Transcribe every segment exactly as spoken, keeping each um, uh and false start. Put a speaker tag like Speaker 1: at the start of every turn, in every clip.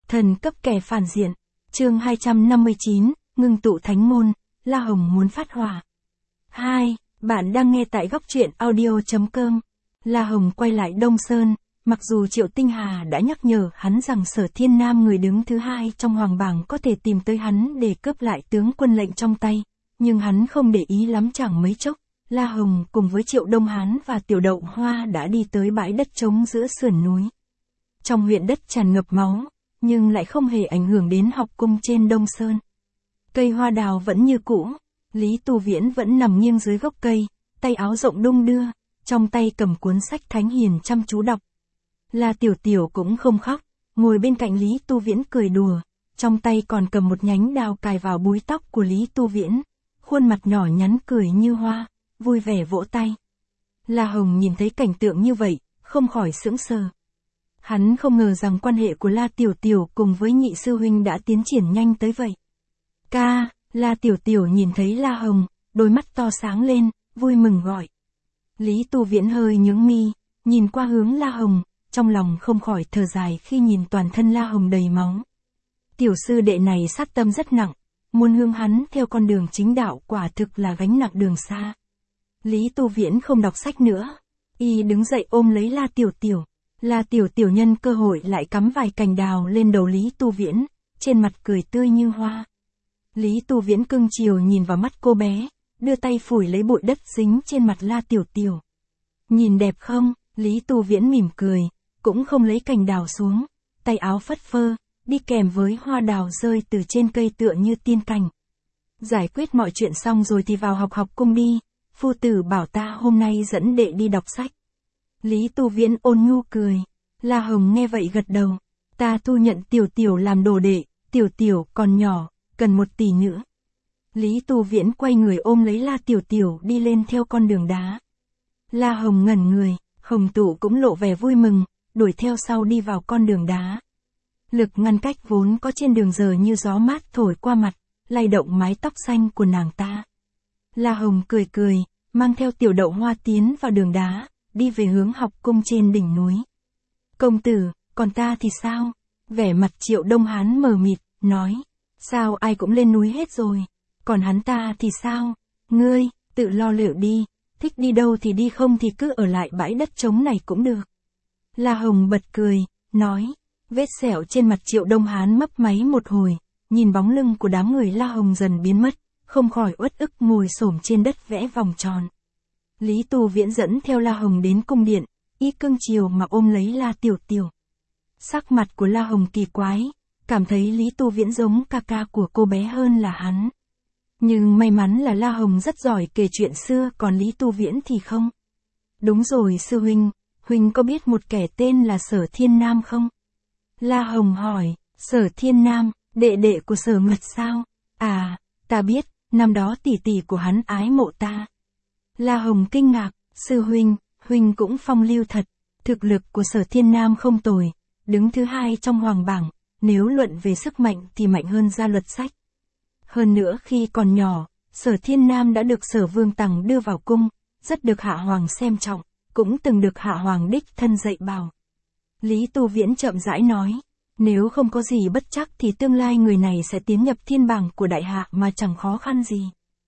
Speaker 1: Thần cấp kẻ phản diện. Chương hai trăm năm mươi chín, ngưng tụ thánh môn, La Hồng muốn phát hỏa. hai. Bạn đang nghe tại góc truyện audio chấm com. La Hồng quay lại Đông Sơn, mặc dù Triệu Tinh Hà đã nhắc nhở hắn rằng Sở Thiên Nam người đứng thứ hai trong hoàng bảng có thể tìm tới hắn để cướp lại tướng quân lệnh trong tay, nhưng hắn không để ý lắm. Chẳng mấy chốc, La Hồng cùng với Triệu Đông Hán và Tiểu Đậu Hoa đã đi tới bãi đất trống giữa sườn núi. Trong huyện đất tràn ngập máu, nhưng lại không hề ảnh hưởng đến học cung trên Đông Sơn. Cây hoa đào vẫn như cũ, Lý Tu Viễn vẫn nằm nghiêng dưới gốc cây, tay áo rộng đung đưa, trong tay cầm cuốn sách Thánh Hiền chăm chú đọc. La Tiểu Tiểu cũng không khóc, ngồi bên cạnh Lý Tu Viễn cười đùa, trong tay còn cầm một nhánh đào cài vào búi tóc của Lý Tu Viễn, khuôn mặt nhỏ nhắn cười như hoa, vui vẻ vỗ tay. La Hồng nhìn thấy cảnh tượng như vậy, không khỏi sững sờ. Hắn không ngờ rằng quan hệ của La Tiểu Tiểu cùng với nhị sư huynh đã tiến triển nhanh tới vậy. Ca, La Tiểu Tiểu nhìn thấy La Hồng, đôi mắt to sáng lên, vui mừng gọi. Lý Tu Viễn hơi nhướng mi, nhìn qua hướng La Hồng, trong lòng không khỏi thở dài khi nhìn toàn thân La Hồng đầy máu. Tiểu sư đệ này sát tâm rất nặng, muốn hướng hắn theo con đường chính đạo quả thực là gánh nặng đường xa. Lý Tu Viễn không đọc sách nữa, y đứng dậy ôm lấy La Tiểu Tiểu. La Tiểu Tiểu nhân cơ hội lại cắm vài cành đào lên đầu Lý Tu Viễn, trên mặt cười tươi như hoa. Lý Tu Viễn cưng chiều nhìn vào mắt cô bé, đưa tay phủi lấy bụi đất dính trên mặt La Tiểu Tiểu. Nhìn đẹp không? Lý Tu Viễn mỉm cười, cũng không lấy cành đào xuống, tay áo phất phơ, đi kèm với hoa đào rơi từ trên cây tựa như tiên cảnh. Giải quyết mọi chuyện xong rồi thì vào học học cung đi, phu tử bảo ta hôm nay dẫn đệ đi đọc sách. Lý Tu Viễn ôn nhu cười. La Hồng nghe vậy gật đầu. Ta thu nhận Tiểu Tiểu làm đồ đệ, Tiểu Tiểu còn nhỏ, cần một tỷ nữa. Lý Tu Viễn quay người ôm lấy La Tiểu Tiểu đi lên theo con đường đá. La Hồng ngẩn người, Hồng Tụ cũng lộ vẻ vui mừng, đuổi theo sau đi vào con đường đá. Lực ngăn cách vốn có trên đường giờ như gió mát thổi qua mặt, lay động mái tóc xanh của nàng ta. La Hồng cười cười, mang theo Tiểu Đậu Hoa tiến vào đường đá, đi về hướng học cung trên đỉnh núi. Công tử, còn ta thì sao? Vẻ mặt Triệu Đông Hán mờ mịt, nói. Sao ai cũng lên núi hết rồi? Còn hắn ta thì sao? Ngươi, tự lo liệu đi, thích đi đâu thì đi, không thì cứ ở lại bãi đất trống này cũng được. La Hồng bật cười, nói. Vết sẹo trên mặt Triệu Đông Hán mấp máy một hồi, nhìn bóng lưng của đám người La Hồng dần biến mất, không khỏi uất ức ngồi xổm trên đất vẽ vòng tròn. Lý Tu Viễn dẫn theo La Hồng đến cung điện, y cưng chiều mà ôm lấy La Tiểu Tiểu. Sắc mặt của La Hồng kỳ quái, cảm thấy Lý Tu Viễn giống ca ca của cô bé hơn là hắn. Nhưng may mắn là La Hồng rất giỏi kể chuyện xưa, còn Lý Tu Viễn thì không. Đúng rồi sư huynh, huynh có biết một kẻ tên là Sở Thiên Nam không? La Hồng hỏi. Sở Thiên Nam, đệ đệ của Sở Ngật sao? À, ta biết, năm đó tỷ tỷ của hắn ái mộ ta. La Hồng kinh ngạc, sư huynh, huynh cũng phong lưu thật, thực lực của Sở Thiên Nam không tồi, đứng thứ hai trong hoàng bảng, nếu luận về sức mạnh thì mạnh hơn Gia Luật Sách. Hơn nữa khi còn nhỏ, Sở Thiên Nam đã được Sở Vương Tằng đưa vào cung, rất được Hạ Hoàng xem trọng, cũng từng được Hạ Hoàng đích thân dạy bảo. Lý Tu Viễn chậm rãi nói, nếu không có gì bất chắc thì tương lai người này sẽ tiến nhập thiên bảng của đại hạ mà chẳng khó khăn gì.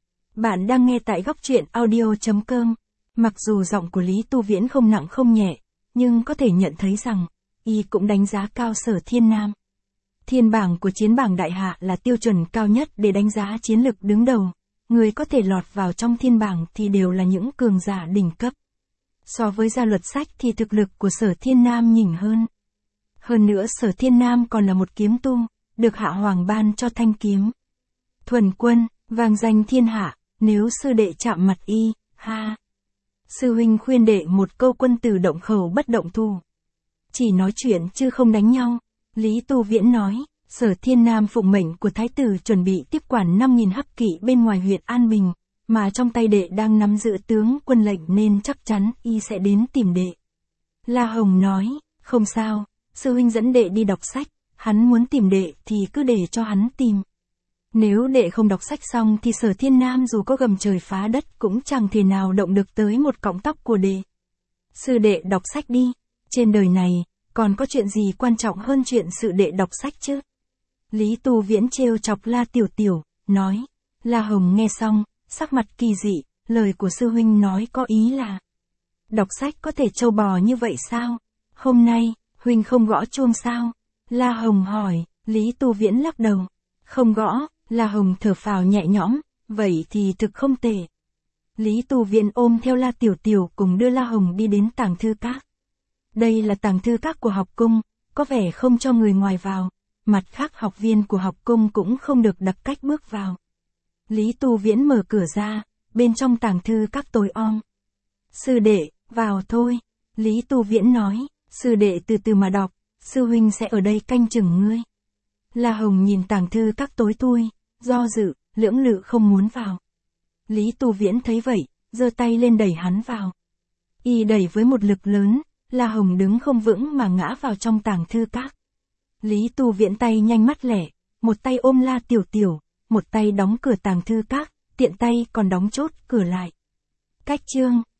Speaker 1: Bạn đang nghe tại góc truyện audio chấm com. Mặc dù giọng của Lý Tu Viễn không nặng không nhẹ, nhưng có thể nhận thấy rằng, y cũng đánh giá cao Sở Thiên Nam. Thiên bảng của chiến bảng đại hạ là tiêu chuẩn cao nhất để đánh giá chiến lực đứng đầu. Người có thể lọt vào trong thiên bảng thì đều là những cường giả đỉnh cấp. So với Gia Luật Sách thì thực lực của Sở Thiên Nam nhỉnh hơn. Hơn nữa Sở Thiên Nam còn là một kiếm tu, được Hạ Hoàng ban cho thanh kiếm Thuần Quân, vang danh thiên hạ. Nếu sư đệ chạm mặt y, ha. Sư huynh khuyên đệ một câu, quân tử động khẩu bất động thủ. Chỉ nói chuyện chứ không đánh nhau. Lý Tu Viễn nói, Sở Thiên Nam phụng mệnh của thái tử chuẩn bị tiếp quản năm nghìn hắc kỵ bên ngoài huyện An Bình, mà trong tay đệ đang nắm giữ tướng quân lệnh nên chắc chắn y sẽ đến tìm đệ. La Hồng nói, không sao, sư huynh dẫn đệ đi đọc sách, hắn muốn tìm đệ thì cứ để cho hắn tìm. Nếu đệ không đọc sách xong thì Sở Thiên Nam dù có gầm trời phá đất cũng chẳng thể nào động được tới một cọng tóc của đệ. Sư đệ đọc sách đi, trên đời này, còn có chuyện gì quan trọng hơn chuyện sự đệ đọc sách chứ? Lý Tu Viễn trêu chọc La Tiểu Tiểu, nói. La Hồng nghe xong, sắc mặt kỳ dị, lời của sư huynh nói có ý là. Đọc sách có thể trâu bò như vậy sao? Hôm nay, huynh không gõ chuông sao? La Hồng hỏi, Lý Tu Viễn lắc đầu. Không gõ, La Hồng thở phào nhẹ nhõm, vậy thì thực không tệ. Lý Tu Viễn ôm theo La Tiểu Tiểu cùng đưa La Hồng đi đến tàng thư các. Đây là tàng thư các của học cung, có vẻ không cho người ngoài vào, mặt khác học viên của học cung cũng không được đặc cách bước vào. Lý Tu Viễn mở cửa ra, bên trong tàng thư các tối om. Sư đệ, vào thôi, Lý Tu Viễn nói, sư đệ từ từ mà đọc, sư huynh sẽ ở đây canh chừng ngươi. La Hồng nhìn tàng thư các tối thui, do dự, lưỡng lự không muốn vào. Lý Tu Viễn thấy vậy, giơ tay lên đẩy hắn vào. Y đẩy với một lực lớn, La Hồng đứng không vững mà ngã vào trong tàng thư các. Lý Tu Viễn tay nhanh mắt lẻ, một tay ôm La Tiểu Tiểu, một tay đóng cửa tàng thư các, tiện tay còn đóng chốt cửa lại. Cách chương